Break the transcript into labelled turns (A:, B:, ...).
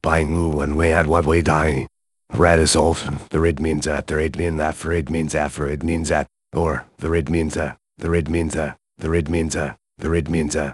A: Buying who and we had what we die. Red is old, the red means that, the red means that, for red means that, for it means that, or the red means that, the red means that, the red means that, the red means that.